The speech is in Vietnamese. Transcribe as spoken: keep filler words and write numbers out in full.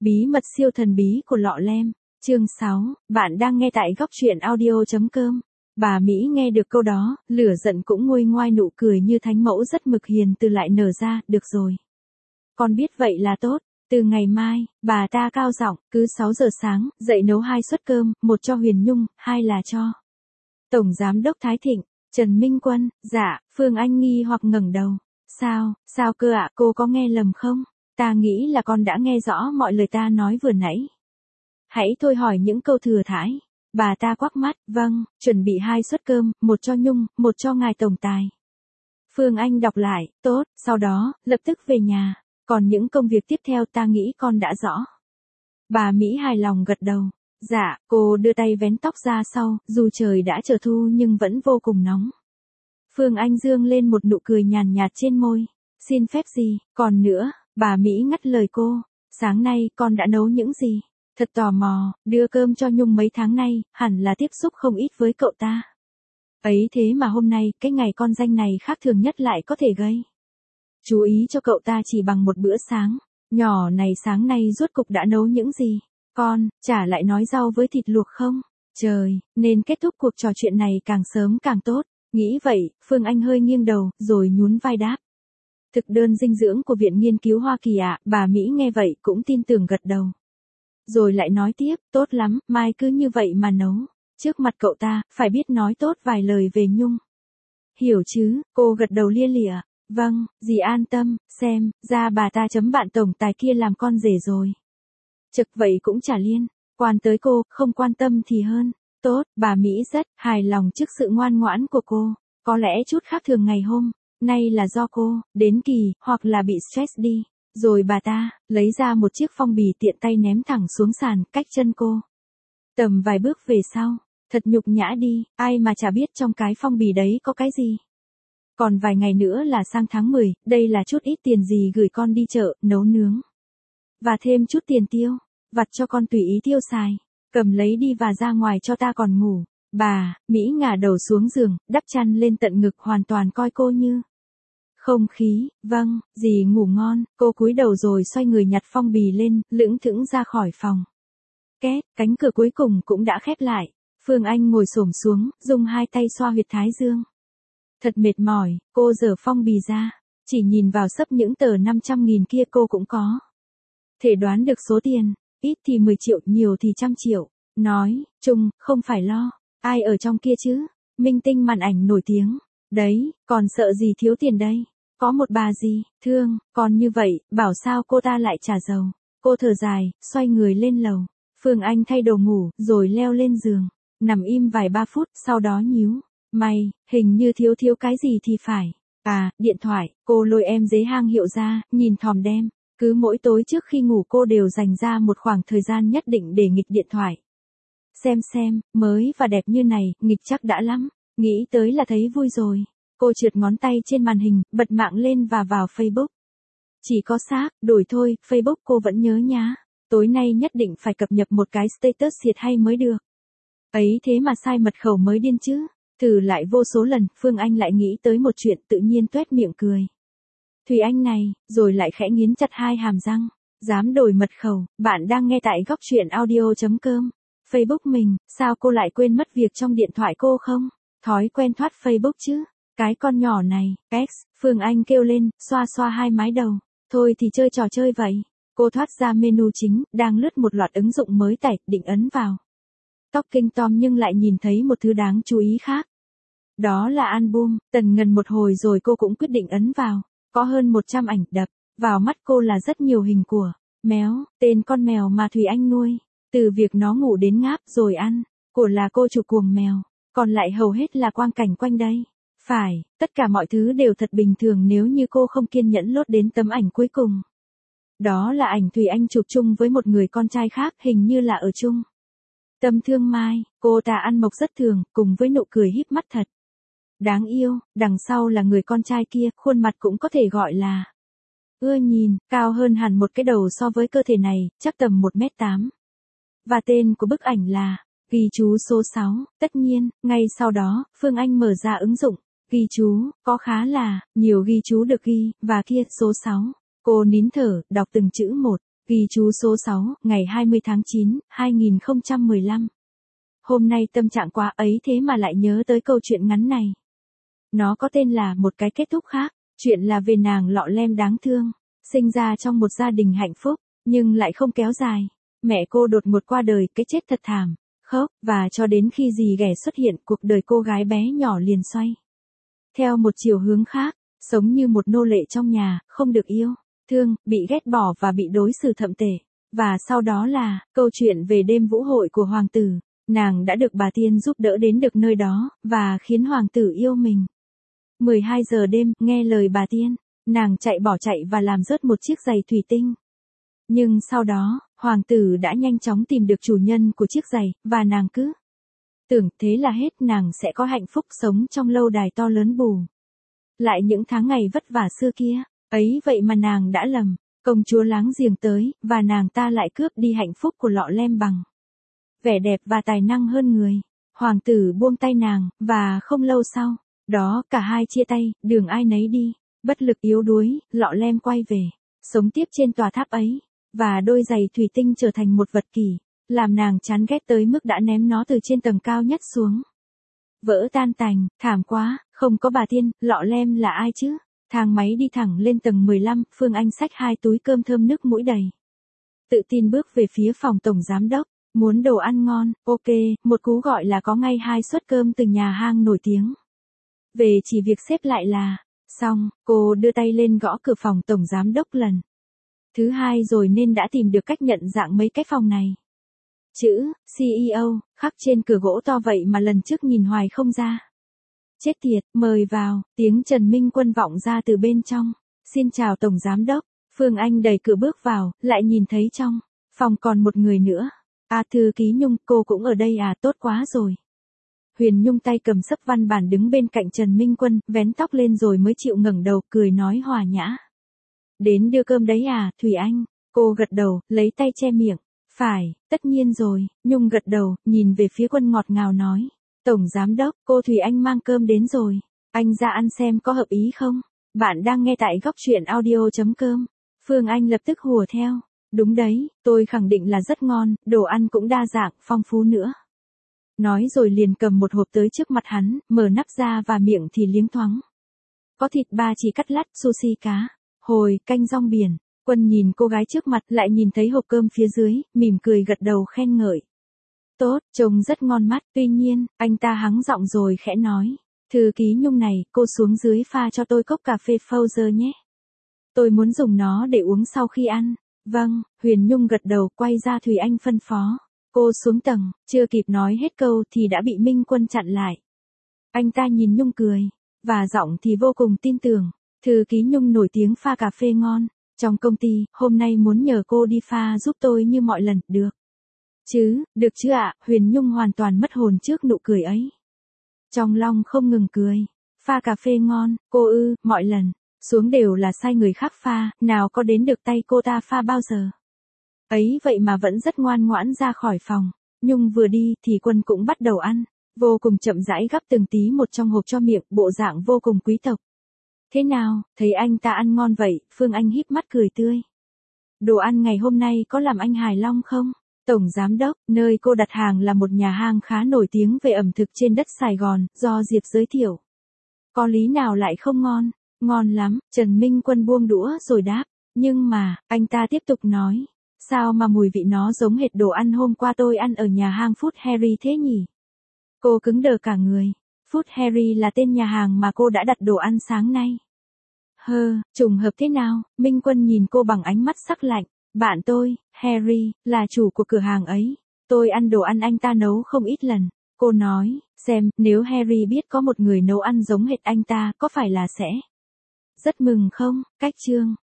Bí mật siêu thần bí của lọ lem. Chương sáu, bạn đang nghe tại góc truyện audio chấm com. Bà Mỹ nghe được câu đó, lửa giận cũng nguôi ngoai, nụ cười như thánh mẫu rất mực hiền từ lại nở ra. Được rồi. Con biết vậy là tốt. Từ ngày mai, bà ta cao giọng, cứ sáu giờ sáng, dậy nấu hai suất cơm, một cho Huyền Nhung, hai là cho Tổng Giám đốc Thái Thịnh. Trần Minh Quân, dạ. Phương Anh nghi hoặc ngẩng đầu. Sao, sao cơ ạ, cô có nghe lầm không? Ta nghĩ là con đã nghe rõ mọi lời ta nói vừa nãy. Hãy thôi hỏi những câu thừa thãi. Bà ta quắc mắt, vâng, chuẩn bị hai suất cơm, một cho Nhung, một cho ngài tổng tài. Phương Anh đọc lại, tốt, sau đó, lập tức về nhà. Còn những công việc tiếp theo ta nghĩ con đã rõ. Bà Mỹ hài lòng gật đầu. Dạ, cô đưa tay vén tóc ra sau, dù trời đã trở thu nhưng vẫn vô cùng nóng. Phương Anh dương lên một nụ cười nhàn nhạt trên môi. Xin phép gì, còn nữa, bà Mỹ ngắt lời cô. Sáng nay con đã nấu những gì? Thật tò mò, đưa cơm cho Nhung mấy tháng nay, hẳn là tiếp xúc không ít với cậu ta. Ấy thế mà hôm nay, cái ngày con danh này khác thường nhất lại có thể gây chú ý cho cậu ta chỉ bằng một bữa sáng. Nhỏ này sáng nay rốt cục đã nấu những gì? Con, chả lại nói rau với thịt luộc không? Trời, nên kết thúc cuộc trò chuyện này càng sớm càng tốt. Nghĩ vậy, Phương Anh hơi nghiêng đầu, rồi nhún vai đáp. Thực đơn dinh dưỡng của Viện Nghiên cứu Hoa Kỳ ạ. Bà Mỹ nghe vậy cũng tin tưởng gật đầu. Rồi lại nói tiếp, tốt lắm, mai cứ như vậy mà nấu. Trước mặt cậu ta, phải biết nói tốt vài lời về Nhung. Hiểu chứ, cô gật đầu lia lịa. Vâng, dì an tâm, xem, ra bà ta chấm bạn tổng tài kia làm con rể rồi. Trực vậy cũng chả liên quan tới cô, không quan tâm thì hơn. Tốt, bà Mỹ rất hài lòng trước sự ngoan ngoãn của cô. Có lẽ chút khác thường ngày hôm nay là do cô đến kỳ, hoặc là bị stress đi. Rồi bà ta lấy ra một chiếc phong bì tiện tay ném thẳng xuống sàn, cách chân cô tầm vài bước về sau. Thật nhục nhã đi, ai mà chả biết trong cái phong bì đấy có cái gì. Còn vài ngày nữa là sang tháng mười, đây là chút ít tiền gì gửi con đi chợ, nấu nướng. Và thêm chút tiền tiêu vặt cho con tùy ý tiêu xài. Cầm lấy đi và ra ngoài cho ta còn ngủ. Bà Mỹ ngả đầu xuống giường, đắp chăn lên tận ngực, hoàn toàn coi cô như không khí. Vâng, dì ngủ ngon. Cô cúi đầu rồi xoay người nhặt phong bì lên, lững thững ra khỏi phòng. Két, cánh cửa cuối cùng cũng đã khép lại. Phương Anh ngồi xổm xuống, dùng hai tay xoa huyệt thái dương. Thật mệt mỏi, cô giở phong bì ra. Chỉ nhìn vào sấp những tờ năm trăm nghìn kia cô cũng có thể đoán được số tiền. Ít thì mười triệu, nhiều thì trăm triệu. Nói chung, không phải lo. Ai ở trong kia chứ? Minh tinh màn ảnh nổi tiếng. Đấy, còn sợ gì thiếu tiền đây? Có một bà gì, thương, còn như vậy, bảo sao cô ta lại trả giàu. Cô thở dài, xoay người lên lầu. Phương Anh thay đồ ngủ, rồi leo lên giường. Nằm im vài ba phút, sau đó nhíu mày, hình như thiếu thiếu cái gì thì phải. À, điện thoại. Cô lôi em dế hang hiệu ra, nhìn thòm đem. Cứ mỗi tối trước khi ngủ cô đều dành ra một khoảng thời gian nhất định để nghịch điện thoại. Xem xem, mới và đẹp như này, nghịch chắc đã lắm. Nghĩ tới là thấy vui rồi. Cô trượt ngón tay trên màn hình, bật mạng lên và vào Facebook. Chỉ có xác, đổi thôi, Facebook cô vẫn nhớ nhá. Tối nay nhất định phải cập nhật một cái status thiệt hay mới được. Ấy thế mà sai mật khẩu mới điên chứ. Thử lại vô số lần, Phương Anh lại nghĩ tới một chuyện, tự nhiên tuét miệng cười. Thùy Anh này, rồi lại khẽ nghiến chặt hai hàm răng. Dám đổi mật khẩu. Bạn đang nghe tại góc truyện audio chấm com. Facebook mình, sao cô lại quên mất việc trong điện thoại cô không? Thói quen thoát Facebook chứ. Cái con nhỏ này, X, Phương Anh kêu lên, xoa xoa hai mái đầu. Thôi thì chơi trò chơi vậy. Cô thoát ra menu chính, đang lướt một loạt ứng dụng mới tải, định ấn vào Talking Tom nhưng lại nhìn thấy một thứ đáng chú ý khác. Đó là album. Tần ngần một hồi rồi cô cũng quyết định ấn vào. Có hơn một trăm ảnh, đập vào mắt cô là rất nhiều hình của Méo, tên con mèo mà Thùy Anh nuôi. Từ việc nó ngủ đến ngáp rồi ăn. Của là cô chủ cuồng mèo. Còn lại hầu hết là quang cảnh quanh đây. Phải, tất cả mọi thứ đều thật bình thường nếu như cô không kiên nhẫn lốt đến tấm ảnh cuối cùng. Đó là ảnh Thùy Anh chụp chung với một người con trai khác, hình như là ở chung Tâm Thương Mai. Cô ta ăn mộc rất thường, cùng với nụ cười híp mắt thật đáng yêu. Đằng sau là người con trai kia, khuôn mặt cũng có thể gọi là ưa nhìn, cao hơn hẳn một cái đầu so với cơ thể này, chắc tầm một mét tám. Và tên của bức ảnh là ghi chú số sáu. Tất nhiên, ngay sau đó, Phương Anh mở ra ứng dụng ghi chú, có khá là nhiều ghi chú được ghi, và kia, số sáu. Cô nín thở, đọc từng chữ một. Ghi chú số sáu, ngày hai mươi tháng chín, hai nghìn không trăm mười lăm. Hôm nay tâm trạng quá ấy thế mà lại nhớ tới câu chuyện ngắn này. Nó có tên là Một cái kết thúc khác. Chuyện là về nàng Lọ Lem đáng thương, sinh ra trong một gia đình hạnh phúc, nhưng lại không kéo dài. Mẹ cô đột ngột qua đời, cái chết thật thảm, khóc, và cho đến khi dì ghẻ xuất hiện, cuộc đời cô gái bé nhỏ liền xoay theo một chiều hướng khác, sống như một nô lệ trong nhà, không được yêu thương, bị ghét bỏ và bị đối xử thậm tệ. Và sau đó là câu chuyện về đêm vũ hội của hoàng tử. Nàng đã được bà tiên giúp đỡ đến được nơi đó, và khiến hoàng tử yêu mình. mười hai giờ đêm, nghe lời bà tiên, nàng chạy bỏ chạy và làm rớt một chiếc giày thủy tinh. Nhưng sau đó, hoàng tử đã nhanh chóng tìm được chủ nhân của chiếc giày, và nàng cứ tưởng thế là hết, nàng sẽ có hạnh phúc sống trong lâu đài to lớn bù lại những tháng ngày vất vả xưa kia. Ấy vậy mà nàng đã lầm, công chúa láng giềng tới, và nàng ta lại cướp đi hạnh phúc của Lọ Lem bằng vẻ đẹp và tài năng hơn người. Hoàng tử buông tay nàng, và không lâu sau đó cả hai chia tay, đường ai nấy đi. Bất lực yếu đuối, Lọ Lem quay về, sống tiếp trên tòa tháp ấy, và đôi giày thủy tinh trở thành một vật kỷ, làm nàng chán ghét tới mức đã ném nó từ trên tầng cao nhất xuống. Vỡ tan tành, thảm quá, không có bà tiên, Lọ Lem là ai chứ? Thang máy đi thẳng lên tầng mười lăm, Phương Anh xách hai túi cơm thơm nước mũi đầy. Tự tin bước về phía phòng tổng giám đốc, muốn đồ ăn ngon, ok, một cú gọi là có ngay hai suất cơm từ nhà hàng nổi tiếng. Về chỉ việc xếp lại là xong, cô đưa tay lên gõ cửa phòng tổng giám đốc lần thứ hai rồi nên đã tìm được cách nhận dạng mấy cái phòng này. Chữ xê e ô khắc trên cửa gỗ to vậy mà lần trước nhìn hoài không ra. Chết tiệt, mời vào, tiếng Trần Minh Quân vọng ra từ bên trong. Xin chào tổng giám đốc. Phương Anh đẩy cửa bước vào, lại nhìn thấy trong phòng còn một người nữa. À, thư ký Nhung, cô cũng ở đây à, tốt quá rồi. Huyền Nhung tay cầm sấp văn bản đứng bên cạnh Trần Minh Quân, vén tóc lên rồi mới chịu ngẩng đầu, cười nói hòa nhã. Đến đưa cơm đấy à, Thủy Anh? Cô gật đầu, lấy tay che miệng. Phải, tất nhiên rồi. Nhung gật đầu, nhìn về phía Quân ngọt ngào nói. Tổng giám đốc, cô Thủy Anh mang cơm đến rồi. Anh ra ăn xem có hợp ý không? Bạn đang nghe tại góc truyện audio chấm com. Phương Anh lập tức hùa theo. Đúng đấy, tôi khẳng định là rất ngon, đồ ăn cũng đa dạng, phong phú nữa. Nói rồi liền cầm một hộp tới trước mặt hắn, mở nắp ra và miệng thì liếng thoáng. Có thịt ba chỉ cắt lát, sushi cá, hồi, canh rong biển. Quân nhìn cô gái trước mặt lại nhìn thấy hộp cơm phía dưới, mỉm cười gật đầu khen ngợi. Tốt, trông rất ngon mắt, tuy nhiên, anh ta hắng giọng rồi khẽ nói. Thư ký Nhung này, cô xuống dưới pha cho tôi cốc cà phê Folger nhé. Tôi muốn dùng nó để uống sau khi ăn. Vâng, Huyền Nhung gật đầu, quay ra Thùy Anh phân phó. Cô xuống tầng, chưa kịp nói hết câu thì đã bị Minh Quân chặn lại. Anh ta nhìn Nhung cười, và giọng thì vô cùng tin tưởng. Thư ký Nhung nổi tiếng pha cà phê ngon. Trong công ty, hôm nay muốn nhờ cô đi pha giúp tôi như mọi lần, được chứ, được chứ ạ? Huyền Nhung hoàn toàn mất hồn trước nụ cười ấy. Trong lòng không ngừng cười. Pha cà phê ngon, cô ư, mọi lần xuống đều là sai người khác pha, nào có đến được tay cô ta pha bao giờ. Ấy vậy mà vẫn rất ngoan ngoãn ra khỏi phòng. Nhung vừa đi thì Quân cũng bắt đầu ăn, vô cùng chậm rãi gắp từng tí một trong hộp cho miệng, bộ dạng vô cùng quý tộc. Thế nào, thấy anh ta ăn ngon vậy? Phương Anh híp mắt cười tươi. Đồ ăn ngày hôm nay có làm anh hài lòng không? Tổng giám đốc, nơi cô đặt hàng là một nhà hàng khá nổi tiếng về ẩm thực trên đất Sài Gòn, do Diệp giới thiệu. Có lý nào lại không ngon? Ngon lắm, Trần Minh Quân buông đũa rồi đáp. Nhưng mà, anh ta tiếp tục nói. Sao mà mùi vị nó giống hệt đồ ăn hôm qua tôi ăn ở nhà hàng Food Harry thế nhỉ? Cô cứng đờ cả người. Food Harry là tên nhà hàng mà cô đã đặt đồ ăn sáng nay. Hơ, trùng hợp thế nào? Minh Quân nhìn cô bằng ánh mắt sắc lạnh. Bạn tôi, Harry, là chủ của cửa hàng ấy. Tôi ăn đồ ăn anh ta nấu không ít lần. Cô nói, xem, nếu Harry biết có một người nấu ăn giống hệt anh ta, có phải là sẽ rất mừng không? Cách chương